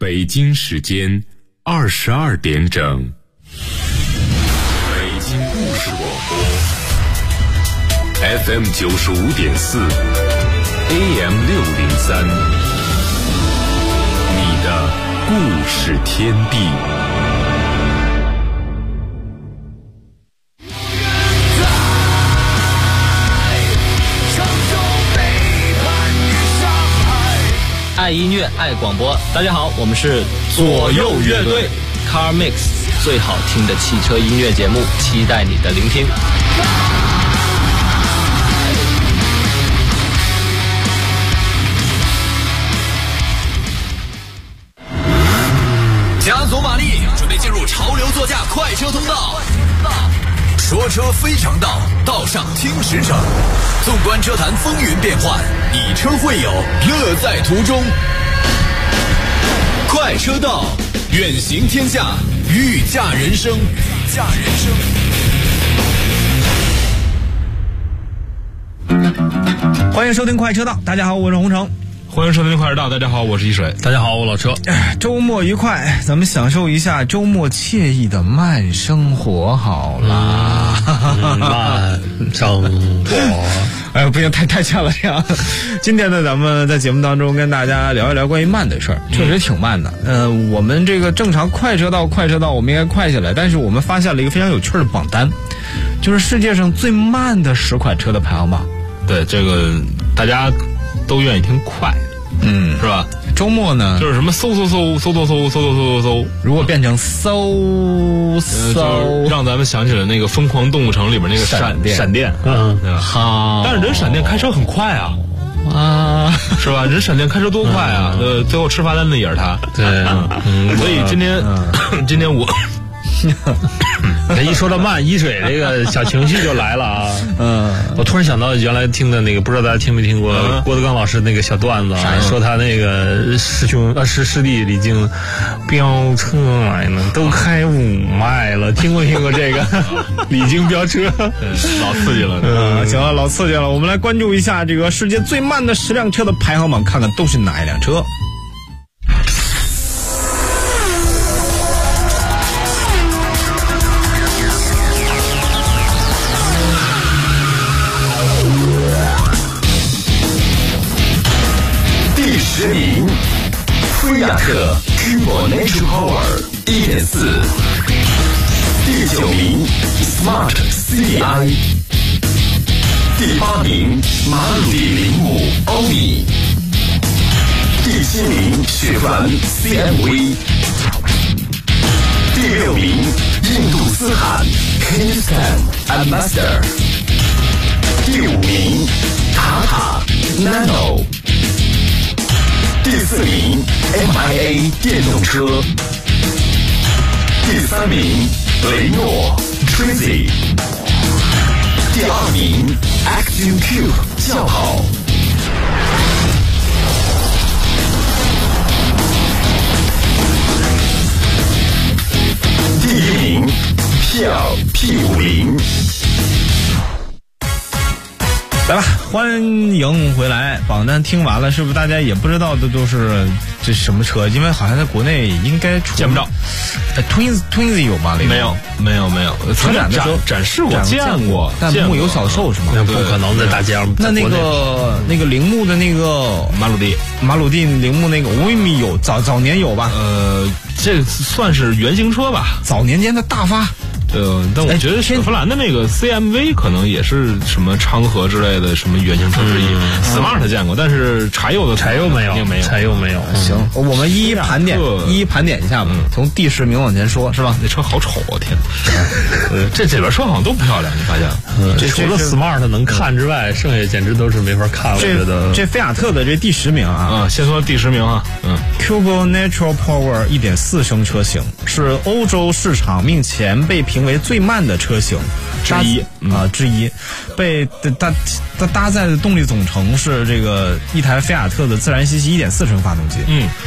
北京时间22点整，北京故事广播 FM 95.4 AM 603，你的故事天地。 爱音乐，爱广播。大家好，我们是左右乐队 Car Mix， 最好听的汽车音乐节目，期待你的聆听。 加足马力，准备进入潮流座驾快车通道。说车非常道，道上听实诚。纵观车坛风云变幻，以车会友，乐在途中。快车道，远行天下，御驾人生。 欢迎收听快车道，大家好，我是洪城。 欢迎收听快车道，大家好，我是一水。 大家好，我老车。 周末愉快，咱们享受一下周末惬意的慢生活好啦。 慢生活。 哎，不行，太像了这样。今天呢，咱们在节目当中跟大家聊一聊关于慢的事儿，确实挺慢的。我们这个正常快车道，我们应该快下来，但是我们发现了一个非常有趣的榜单，就是世界上最慢的10款车的排行榜。 对，这个大家都愿意听快，是吧？ 周末呢， 就是什么搜， 如果变成搜， 让咱们想起了那个《疯狂动物城》里边那个闪电，对吧？ 好， 但是人闪电开车很快啊，是吧？人闪电开车多快啊！最后吃罚单的也是他。 对， 所以今天我。 一说到慢，一水这个小情绪就来了啊！我突然想到原来听的那个，不知道大家听没听过郭德纲老师那个小段子啊，说他那个师弟李菁飙车来呢，都开5迈了，听过这个？李菁飙车， 老刺激了。 行了，老刺激了。我们来关注一下这个世界最慢的10辆车的排行榜，看看都是哪一辆车。 10名，菲亚特 Turbo Natural Power 1.4。第9名 Smart CDI。第8名马鲁蒂铃木欧米。第7名雪佛兰 CMV。第6名印度斯坦 Hindustan Ambassador。第5名塔塔 Nano。第4名 MIA 电动车。第3名雷诺 Trizzy。第2名 Action Cube 轿跑。第1名 P2 P50。 来吧，欢迎回来。榜单听完了，是不是大家也不知道的都是这什么车？因为好像在国内应该见不着。 Twizy 有吗？ 没有。 车展的时候展示过，见过， 但木有小售是吗？ 那不可能在大街上。 那个铃木的那个马鲁蒂铃木那个欧米有早年有吧？ 这算是原型车吧？ 早年间的大发。 但我觉得雪佛兰的那个 CMV 可能也是什么昌河之类的什么原型车之一。Smart 见过，但是柴油没有。 行，我们一一盘点一下吧，从第10名往前说，是吧？ 那车好丑啊！天，这里边车好像都不漂亮，你发现？ 这除了 Smart 能看之外，剩下简直都是没法看。我觉得这菲亚特的这第10名啊， 先说第10名啊 ，Turbo Natural Power 1.4升车型是欧洲市场目前被评为最慢的车型之一，被搭载的动力总成是这个一台菲亚特的自然吸气1.4升发动机，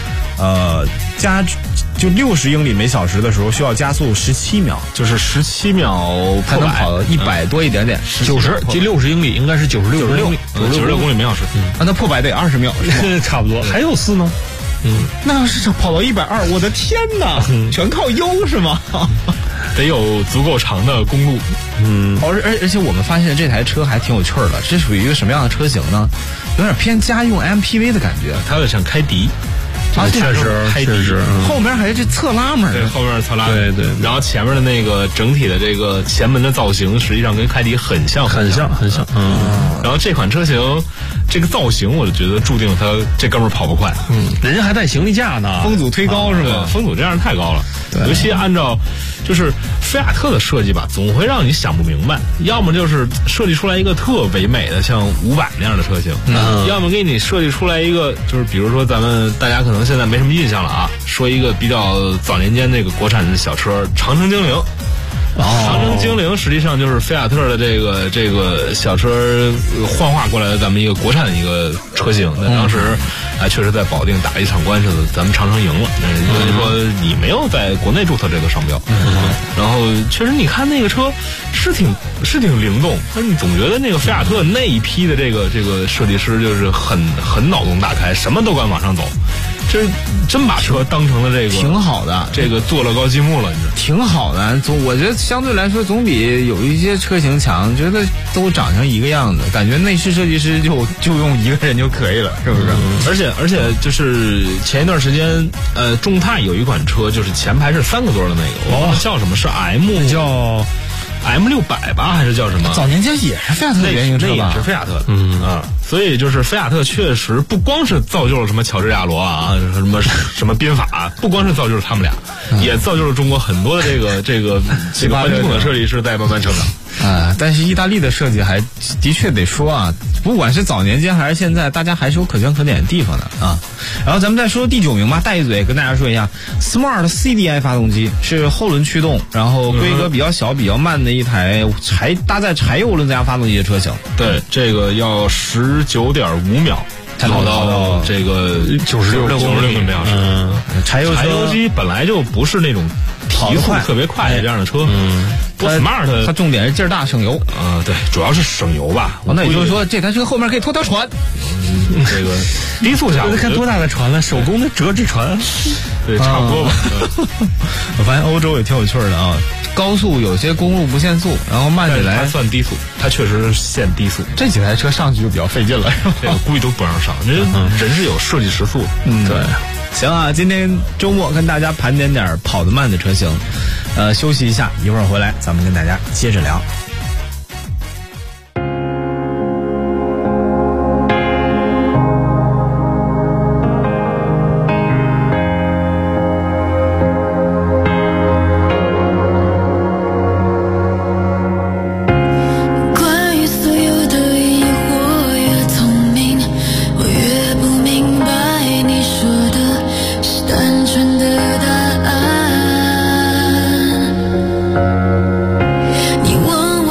就60英里每小时的时候需要加速17秒， 就是17秒才能跑100多一点点 ，90，这60英里应该是96公里每小时。 那破百得20秒， 差不多。还有4呢？ 那要是跑到120，我的天哪，全靠油是吗？ 得有足够长的公路。 而且我们发现这台车还挺有趣儿的，这属于一个什么样的车型呢？有点偏家用 MPV 的感觉， 它有点像开迪。 确实， 后面还是侧拉门， 对，后面是侧拉门， 对， 然后前面的那个整体的这个前门的造型，实际上跟凯迪很像。然后这款车型，这个造型，我就觉得注定它这哥们儿跑不快。 人家还带行李架呢， 风阻推高是吧？ 风阻这样太高了，尤其按照就是菲亚特的设计吧，总会让你想不明白，要么就是设计出来一个特唯美的像500那样的车型，要么给你设计出来一个就是比如说大家可能现在没什么印象了啊，说一个比较早年间那个国产的小车长城精灵。长城精灵实际上就是菲亚特的这个小车幻化过来的咱们一个国产的一个车型。那当时确实在保定打了一场官司，咱们长城赢了，因为说你没有在国内注册这个商标。然后确实你看那个车是挺灵动，但是你总觉得那个菲亚特那一批的这个设计师就是很脑洞大开，什么都敢往上走。这真把车当成了这个挺好的， 这个做乐高积木了，你知道？ 挺好的，我觉得相对来说总比有一些车型强，觉得都长成一个样子，感觉内饰设计师就用一个人就可以了，是不是？ 而且就是前一段时间，众泰有一款车，就是前排是3个座的那个，我忘了叫什么，是 叫 M600吧，还是叫什么？ 早年间也是菲亚特的原型车吧？ 那也是菲亚特的，所以就是菲亚特确实不光是造就了什么乔治亚罗啊，什么宾法，不光是造就了他们俩，也造就了中国很多的这个本土的设计师在慢慢成长。 但是意大利的设计还的确得说啊，不管是早年间还是现在，大家还是有可圈可点的地方的啊。然后咱们再说第9名吧，带一嘴跟大家说一下 ，Smart CDI 发动机是后轮驱动，然后规格比较小、比较慢的一台搭载柴油轮增压发动机的车型。 对，这个要19.5秒。跑到这个96公里每小时。柴油机本来就不是那种提速特别快的这样的车。不 smart 它重点是劲儿大省油。 对，主要是省油吧。 那也就是说，这台车后面可以拖条船。 这个低速下， 看多大的船了，手工的折纸船。 对，差不多吧。 我发现欧洲也挺有趣的啊。高速有些公路不限速，然后慢起来它算低速，它确实是限低速。 这几台车上去就比较费劲了，是吧？ 这个估计都不让上，人是有设计时速。 对。行啊，今天周末跟大家盘点点跑得慢的车型，休息一下，一会儿回来咱们跟大家接着聊。 你问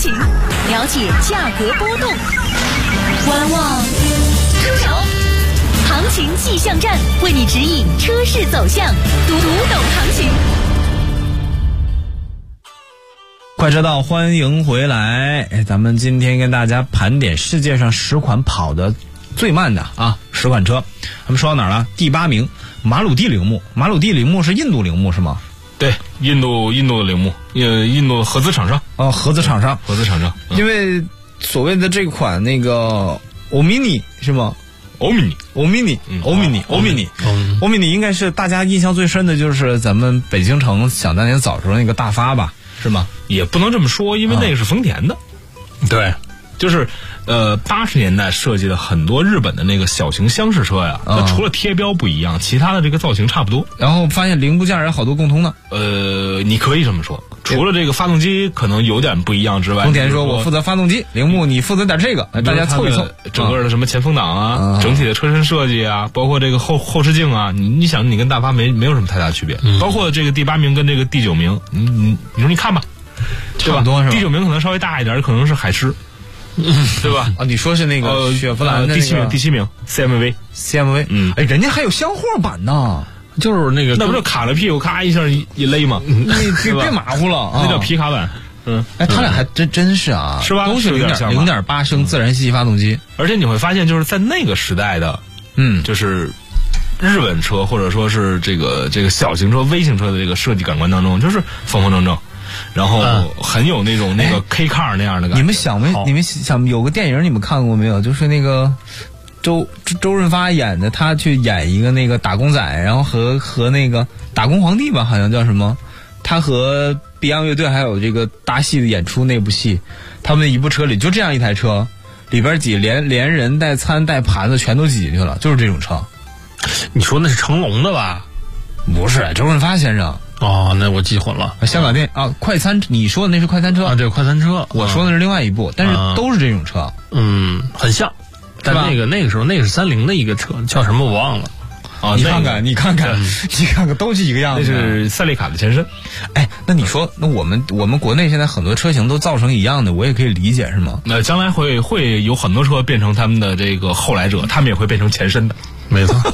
情，了解价格波动。观望出手，行情气象站为你指引车市走向，读懂行情。 快车道，欢迎回来！咱们今天跟大家盘点世界上10款跑得最慢的10款车。咱们说到哪儿了？第8名，马鲁蒂铃木。马鲁蒂铃木是印度铃木是吗？ 对，印度的铃木，印度合资厂商。 合资厂商。因为所谓的这款那个欧米尼是吗？欧米尼应该是大家印象最深的，就是咱们北京城想当年早时候那个大发吧，是吗？ 也不能这么说，因为那个是丰田的。 对， 就是80年代设计的很多日本的那个小型厢式车呀，它除了贴标不一样，其他的这个造型差不多。 然后发现零部件有好多共通的。 你可以这么说，除了这个发动机可能有点不一样之外， 丰田说我负责发动机，铃木你负责点这个，大家凑一凑。 整个的什么前风挡啊，整体的车身设计啊，包括这个后视镜啊，你想你跟大发没有什么太大区别。包括这个第8名跟这个第9名，你说你看吧， 差不多是吧？ 第9名可能稍微大一点，可能是海狮。对吧？ 你说是那个雪佛兰的第七名 CMV， 人家还有厢货版呢， 就是那个， 那不是卡了屁股咔一下一勒吗？ 你别马虎了， 那叫皮卡版。 他俩还真是啊， 是吧？ 都是0.8升自然吸气发动机， 而且你会发现，就是在那个时代的，就是日本车或者说是这个小型车、微型车的这个设计感官当中，就是方方正正。然后很有那种那个 K car 那样的感觉。 你们想有个电影你们看过没有？就是那个周润发演的，他去演一个那个打工仔，然后和那个打工皇帝吧，好像叫什么？他和 Beyond 乐队还有这个搭戏的演出那部戏，他们一部车里就这样一台车，里边挤连人带餐带盘子全都挤进去了，就是这种车。 你说那是成龙的吧？ 不是，周润发先生。 那我记混了。 香港电影快餐，你说的那是快餐车啊？对，快餐车。 我说的是另外一部，但是都是这种车。 很像，但那个时候那个是30的一个车，叫什么我忘了。 你看看，都是一个样子。 那是赛利卡的前身。 那你说，那我们国内现在很多车型都造成一样的，我也可以理解是吗？ 那将来会有很多车变成他们的这个后来者，他们也会变成前身的。 没错。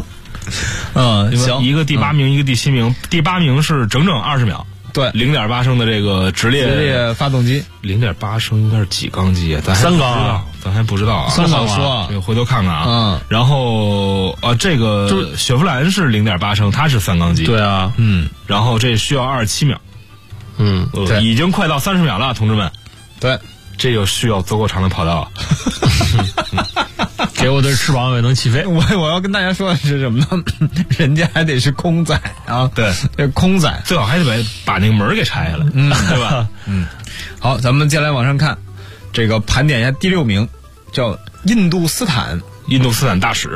行， 一个第8名，一个第7名。第8名是整整20秒， 对 ，0.8升的这个直列发动机 ，0.8升应该是几缸机啊？咱还不知道啊 ，3缸说， 这个回头看看啊。然后这个雪佛兰是0.8升，它是3缸机， 对啊， 然后这需要27秒，已经快到30秒了，同志们， 对， 这就需要足够长的跑道。 给我的翅膀也能起飞。 我要跟大家说的是什么呢？人家还得是空载啊， 对， 这空载最好还得把那个门给拆下来，对吧？ 好，咱们接下来往上看，这个盘点一下第6名，叫印度斯坦大使，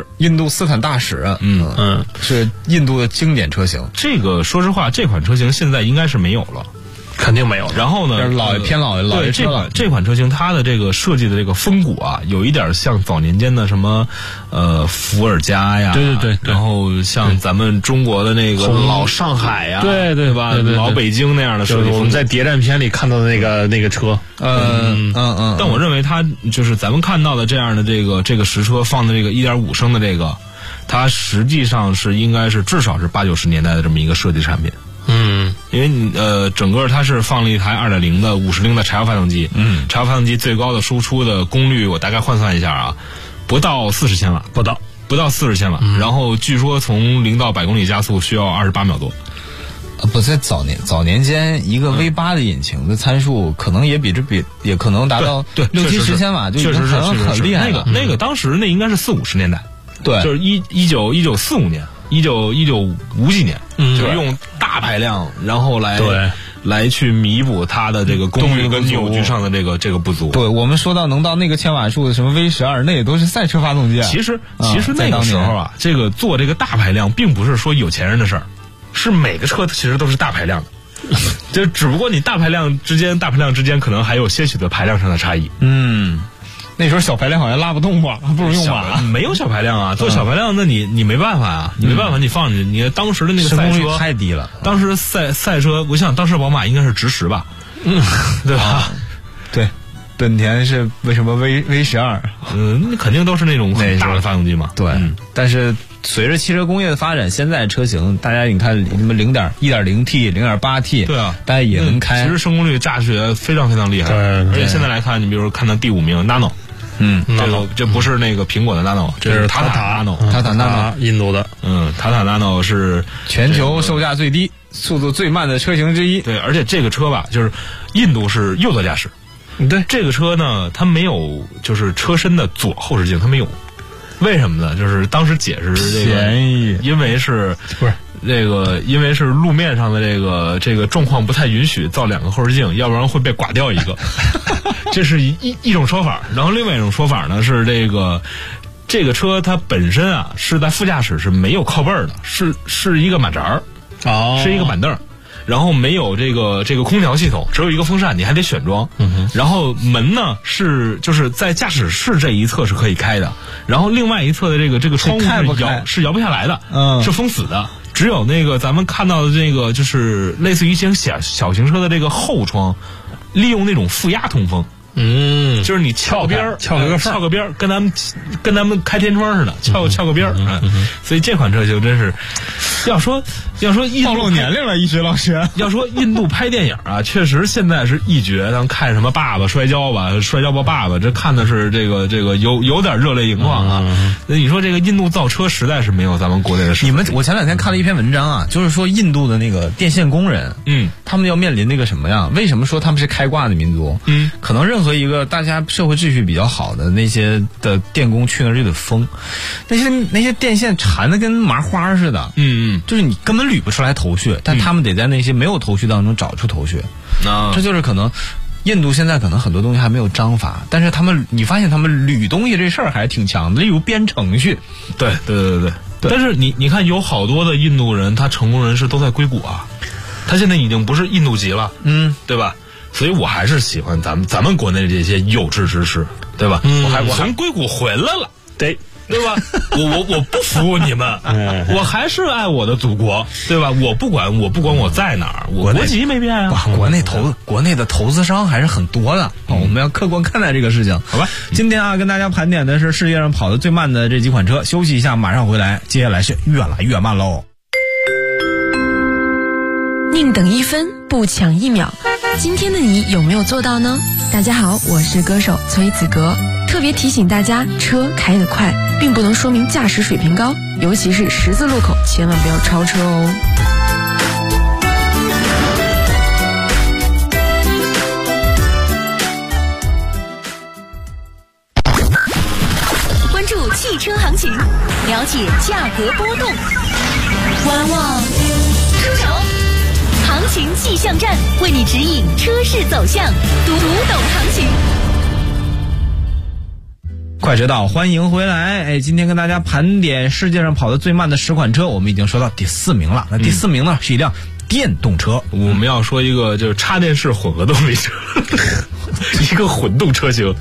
是印度的经典车型。 这个说实话，这款车型现在应该是没有了。 肯定没有。 然后呢， 偏老爷对这款车型，它的这个设计的这个风骨啊，有一点像早年间的什么伏尔加呀， 对， 然后像咱们中国的那个老上海呀， 对吧，老北京那样的设计。 我们在谍战片里看到的那个车， 但我认为它就是咱们看到的这样的这个实车放的这个1.5升的这个，它实际上是应该是至少是80、90年代的这么一个设计产品。因为整个它是放了一台2.0的50铃的柴油发动机，柴油发动机最高的输出的功率我大概换算一下啊，不到40千瓦，不到40千瓦，然后据说从0到100公里加速需要28秒多。 不在早年间，一个 V8的引擎的参数可能也也可能达到对 60-70千瓦，就已经很厉害了。 那个当时那应该是40、50年代， 对， 就是1945年。1950几年，就是用大排量，然后来去弥补它的这个功率跟扭矩上的这个不足。 对，我们说到能到那个千瓦数的什么 V12，那也都是赛车发动机啊。 其实那个时候啊，这个做这个大排量，并不是说有钱人的事儿，是每个车其实都是大排量的，就只不过你大排量之间可能还有些许的排量上的差异。 那时候小排量好像拉不动吧，不如用马。 没有小排量啊，做小排量那你没办法啊，你放进去，你当时的那个赛车太低了。 当时赛车，我想当时宝马应该是直10吧，对吧？ 对，本田是为什么 V12？ 那肯定都是那种很大的发动机嘛。 对，但是随着汽车工业的发展，现在车型大家你看什么1.0T、0.8T， 对啊， 大家也能开。 其实升功率、驾驶也非常非常厉害。而且现在来看，你比如说看到第5名 Nano。这不是那个苹果的 Nano， 这是塔塔 Nano， 印度的。 塔塔 Nano 是全球售价最低、速度最慢的车型之一。 对，而且这个车吧，就是印度是右侧驾驶。 对， 这个车呢，它没有就是车身的左后视镜，它没有。为什么呢？就是当时解释这个， 便宜， 因为是不是因为是路面上的这个状况不太允许造2个后视镜，要不然会被刮掉一个。这是一种说法。然后另外一种说法呢是这个车它本身啊是在副驾驶是没有靠背的，是一个马扎儿，是一个板凳。然后没有这个空调系统，只有一个风扇，你还得选装。然后门呢就是在驾驶室这一侧是可以开的，然后另外一侧的这个窗户是摇不下来的，是封死的。只有那个咱们看到的这个就是类似于一些小型车的这个后窗，利用那种负压通风。就是你翘个边儿，翘个边儿，跟咱们开天窗似的，翘个边儿。所以这款车就真是，要说印度暴露年龄了，一学老师。 要说印度拍电影啊，确实现在是一绝。咱看什么爸爸摔跤吧，摔跤吧爸爸，这看的是这个有点热泪盈眶啊。那你说这个印度造车实在是没有咱们国内的实力。 我前2天看了一篇文章啊，就是说印度的那个电线工人，他们要面临那个什么呀？为什么说他们是开挂的民族？可能任何一个大家社会秩序比较好的那些的电工去那儿就得疯，那些电线缠的跟麻花似的，就是你根本捋不出来头绪，但他们得在那些没有头绪当中找出头绪。这就是可能印度现在可能很多东西还没有章法，但是你发现他们捋东西这事儿还是挺强的，例如编程序。 对。但是你看有好多的印度人，他成功人士都在硅谷啊，他现在已经不是印度籍了，对吧？所以我还是喜欢咱们国内这些有志之士，对吧？我还从硅谷回来了，对吧？我不服你们，我还是爱我的祖国，对吧？我不管我在哪儿，我国籍没变啊。 国内的投资商还是很多的，我们要客观看待这个事情， 好吧？ 今天啊，跟大家盘点的是世界上跑得最慢的这几款车，休息一下，马上回来，接下来是越来越慢喽。 宁等1分，不抢1秒。今天的你有没有做到呢？大家好，我是歌手崔子格，特别提醒大家，车开得快并不能说明驾驶水平高，尤其是十字路口千万不要超车哦。 关注汽车行情，了解价格波动，观望出手。行情气象站为你指引车市走向，读懂行情。 快车道，欢迎回来！今天跟大家盘点世界上跑得最慢的10款车，我们已经说到第4名了。那第4名呢，是一辆电动车。 我们要说一个就是插电式混合动力车，一个混动车型，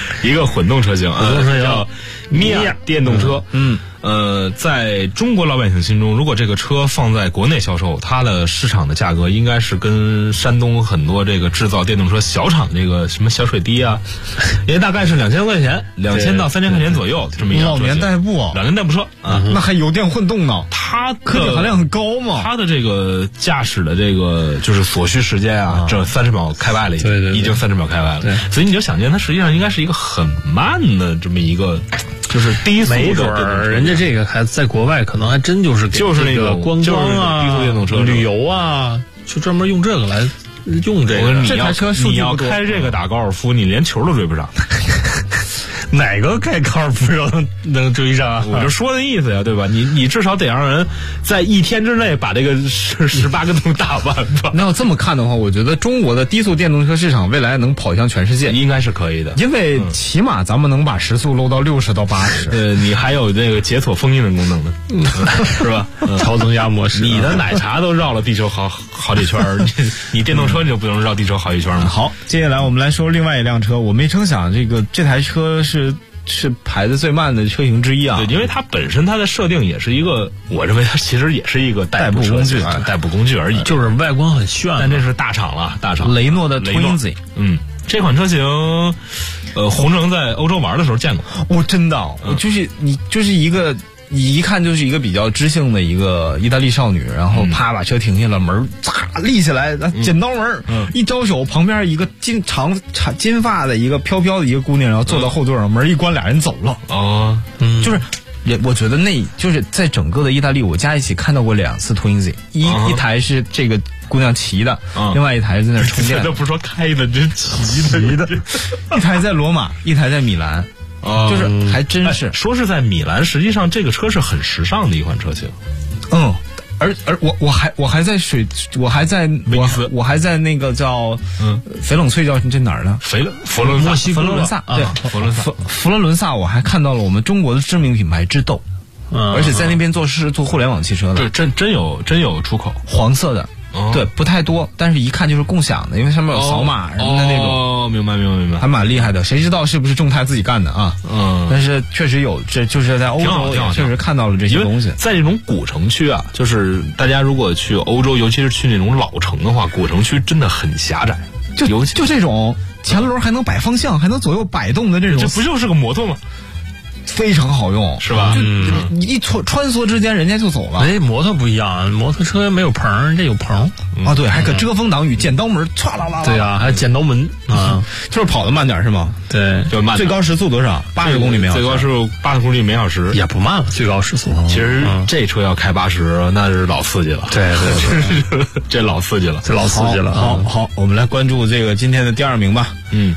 叫米亚电动车。在中国老百姓心中，如果这个车放在国内销售，它的市场的价格应该是跟山东很多这个制造电动车小厂这个什么小水滴啊，也大概是2000多块钱，2000到3000块钱左右这么一辆车。 老年代步啊， 老年代步车啊， 那还油电混动呢？ 它科技含量很高嘛？ 它的这个驾驶的这个就是所需时间啊，这30秒开外了，已经30秒开外了。所以你就想见，它实际上应该是一个很慢的这么一个。就是低速的， 没准人家这个还在国外可能还真就是那个观光啊、 低速电动车旅游啊，就专门用这个来用这个。 这台车你要开这个打高尔夫，你连球都追不上。 哪个开高尔夫球能追上啊？ 我就说的意思呀，对吧？你至少得让人在1天之内把这个18个洞打完吧。 那要这么看的话，我觉得中国的低速电动车市场未来能跑向全世界， 应该是可以的。 因为起码咱们能把时速搂到60到80。 你还有那个解锁封印的功能呢，是吧？ 超增压模式。 你的奶茶都绕了地球好几圈，你电动车你就不能绕地球好几圈吗？ 好，接下来我们来说另外一辆车。我没成想这台车是排的最慢的车型之一啊。 对，因为它本身它的设定也是一个，我认为它其实也是一个代步工具而已， 就是外观很炫， 但这是大厂了，大厂雷诺的 Twizy。 这款车型，红城在欧洲玩的时候见过。 我真的，我就是你就是一个。你一看就是一个比较知性的一个意大利少女，然后啪把车停下了，门嚓立起来，剪刀门，一招手，旁边一个长金发的一个飘飘的一个姑娘，然后坐到后座上，门一关，俩人走了。哦，就是我觉得就是在整个的意大利，我加一起看到过2次 Twinsy， 一台是这个姑娘骑的，另外一台在那充电。 这不是说开的，真骑的。 一台在罗马，一台在米兰。就是还真是说是在米兰，实际上这个车是很时尚的一款车型。 而我还在我还在那个叫翡冷翠叫这哪儿呢？ 佛罗伦萨， 对，佛罗伦萨，我还看到了我们中国的知名品牌知豆，而且在那边做互联网汽车的， 对，真有出口， 黄色的。对，不太多，但是一看就是共享的，因为上面有扫码什么的那种。 哦，明白， 还蛮厉害的。谁知道是不是众泰自己干的啊？但是确实有，这就是在欧洲确实看到了这些东西。 在这种古城区啊，就是大家如果去欧洲，尤其是去那种老城的话，古城区真的很狭窄。 就这种前轮还能摆方向，还能左右摆动的这种， 这不就是个摩托吗？ 非常好用， 是吧？ 你一穿梭之间，人家就走了。 摩托不一样，摩托车没有棚，这有棚啊。对，还可遮风挡雨，剪刀门，唰啦啦。 对啊，还剪刀门啊， 就是跑得慢点是吗？ 对， 就慢。 最高时速多少？80公里每小时。 最高时速80公里每小时， 也不慢了。最高时速， 其实这车要开80，那是老刺激了。 对， 这老刺激了， 好，我们来关注这个今天的第2名吧。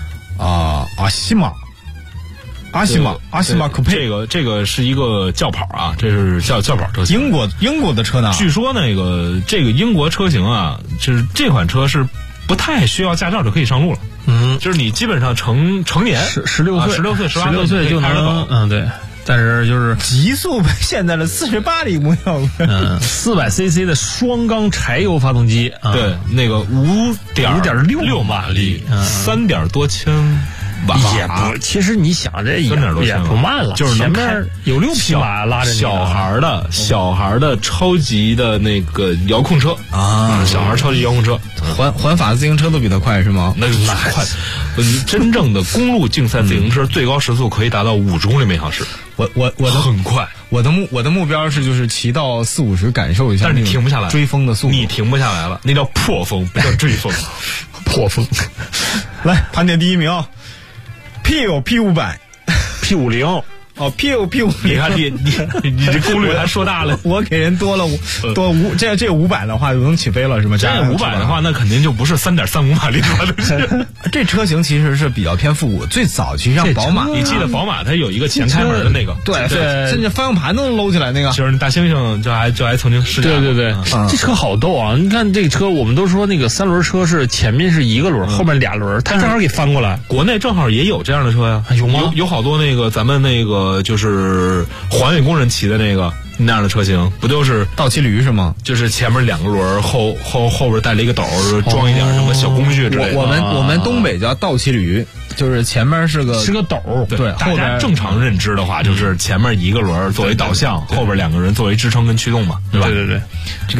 阿西玛酷配， 这个是一个轿跑啊，这是轿跑车型。 英国的车呢？ 据说这个英国车型啊，就是这款车是不太需要驾照就可以上路了。就是你基本上成年 16岁就能对。但是就是极速现在的48里每小时 ，400cc 的双缸柴油发动机， 对，那个5.6马力，3点多千。 也不，其实你想这也不慢了， 就是前面有6匹马拉着你。 小孩的超级的那个遥控车啊，小孩超级遥控车， 环法自行车都比它快是吗？ 那快，真正的公路竞赛自行车最高时速可以达到50公里每小时。 我的很快， 我的目标是就是骑到40-50感受一下， 但是你停不下来， 追风的速度你停不下来了，那叫破风，不叫追风， 破风。 来盘点第1名，Peugeot P50。 哦，P50， 你看你这功率还说大了， 我给人多这500的话就能起飞了是吗？ 这500的话，那肯定就不是3.35马力了。 这车型其实是比较偏复古，最早其实像宝马， 你记得宝马它有一个前开门的那个， 对，甚至方向盘都能搂起来那个， 就是大猩猩就还曾经试驾。 对，这车好逗啊！你看这个车，我们都说那个3轮车是前面是1个轮，后面2轮，它正好给翻过来。 国内正好也有这样的车呀， 有吗？ 有好多那个咱们那个。就是环卫工人骑的那样的车型，不就是倒骑驴是吗？ 就是前面2个轮，后边带了一个斗，装一点什么小工具之类的。 我们东北叫倒骑驴，就是前面是个斗，对， 大家正常认知的话，就是前面1个轮作为导向，后边2个人作为支撑跟驱动嘛，对吧？ 对。 这个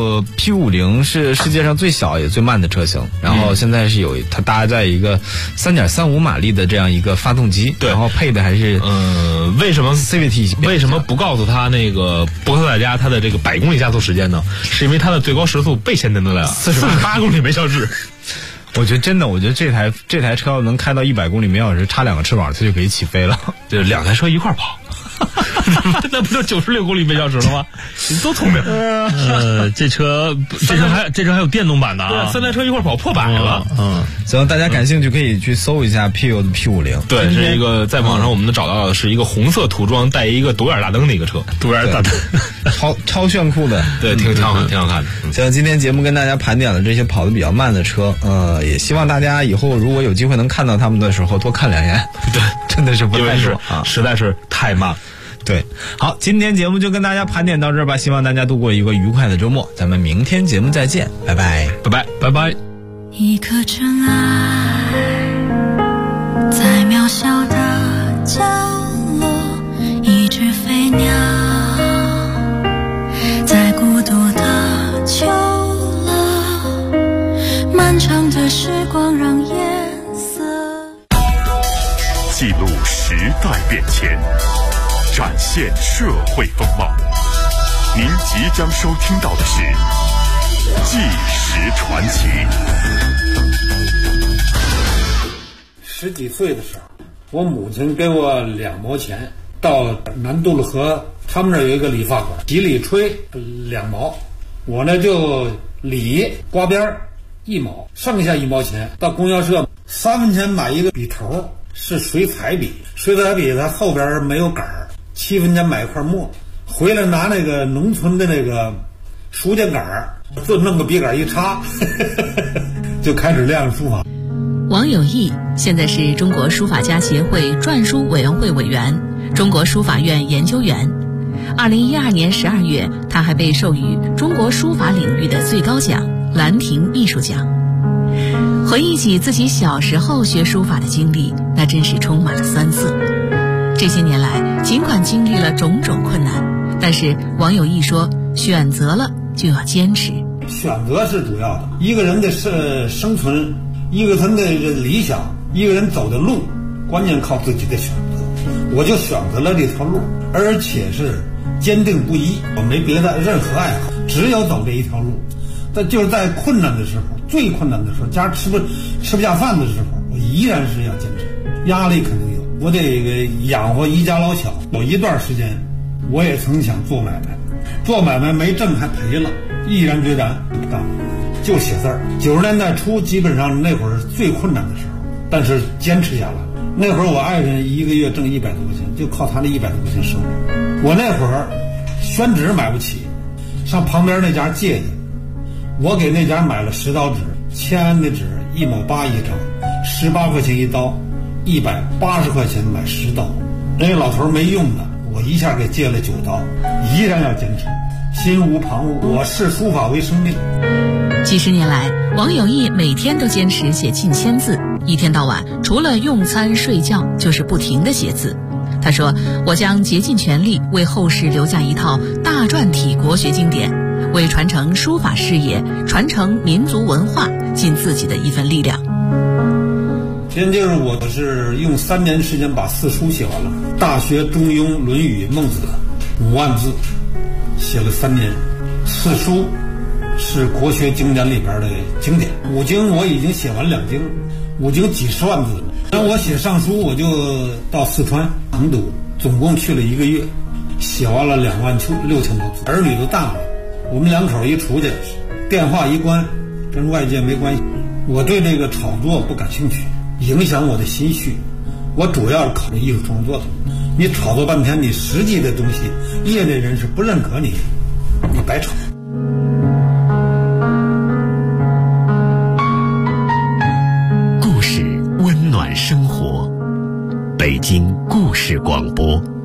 P50是世界上最小也最慢的车型，然后现在是它搭载一个3.35马力的这样一个发动机， 对， 然后配的还是为什么 CVT？ 为什么不告诉他不告诉大家它的这个100公里加速时间呢？是因为它的最高时速被限定在了48公里每小时。 我觉得这台车要能开到100公里每小时，插2个翅膀它就可以起飞了。 对，2台车一块跑。那不就96公里每小时了吗？你多聪明！ 这车还有电动版的啊 ！3台车一块跑破100了。 行，大家感兴趣可以去搜一下 Peugeot 的 P50。 对，是一个在网上我们能找到的是一个红色涂装带一个独眼大灯的一个车， 独眼大灯， 超炫酷的， 对，挺好看的。 行，今天节目跟大家盘点了这些跑得比较慢的车，也希望大家以后如果有机会能看到他们的时候多看2眼。 对， 真的是不太说啊，实在是太慢。 对，好，今天节目就跟大家盘点到这儿吧，希望大家度过一个愉快的周末，咱们明天节目再见，拜拜。 一颗尘埃在渺小的角落，一只飞鸟在孤独的秋了，漫长的时光让颜色记录时代变迁，展现社会风貌。您即将收听到的是《纪实传奇》。 十几岁的时候，我母亲给我2毛钱，到南渡了河，他们那儿有一个理发馆，几里吹2毛，我呢就理刮边1毛，剩下1毛钱到供销社3分钱买一个笔头，是水彩笔，水彩笔它后边没有杆儿，7分钱买一块墨，回来拿那个农村的那个书架杆儿，就弄个笔杆一插就开始练书法。 王有义现在是中国书法家协会篆书委员会委员、中国书法院研究员。2012年12月，他还被授予中国书法领域的最高奖兰亭艺术奖。回忆起自己小时候学书法的经历，那真是充满了酸涩。这些年来，尽管经历了种种困难，但是王有义说，选择了就要坚持。 选择是主要的，一个人的生存，一个人的理想，一个人走的路，关键靠自己的选择。我就选择了这条路，而且是坚定不移，我没别的任何爱好，只有走这一条路。但就是在困难的时候，最困难的时候，家吃不下饭的时候，我依然是要坚持。压力肯定有，我得养活一家老小。有一段时间，我也曾想做买卖，做买卖没挣还赔了，毅然决然不干了，就写字儿。90年代初，基本上那会儿最困难的时候，但是坚持下来。那会儿我爱人一个月挣100多块钱，就靠他那100多块钱生活。我那会儿宣纸买不起，上旁边那家借去，我给那家买了10刀纸，签的纸1毛8一张，18块钱一刀，180块钱买10刀。那个老头没用的，我一下给借了9刀，依然要坚持，心无旁骛。我视书法为生命。 几十年来，王有义每天都坚持写近1000字，一天到晚除了用餐睡觉就是不停地写字。他说，我将竭尽全力为后世留下一套大篆体国学经典，为传承书法事业、传承民族文化尽自己的一份力量。 现在我是用3年时间把4书写完了，《大学》《中庸》《论语》《孟子》5万字，写了3年。4书是国学经典里边的经典，5经我已经写完2经，5经几十万字了。当我写上书，我就到四川成都，总共去了1个月，写完了26000多字。儿女都大了，我们2口一出去，电话一关，跟外界没关系。我对这个炒作不感兴趣，影响我的心绪。我主要是考虑艺术创作的。你炒作半天，你实际的东西，业内人士不认可你，你白炒。 故事温暖生活，北京故事广播。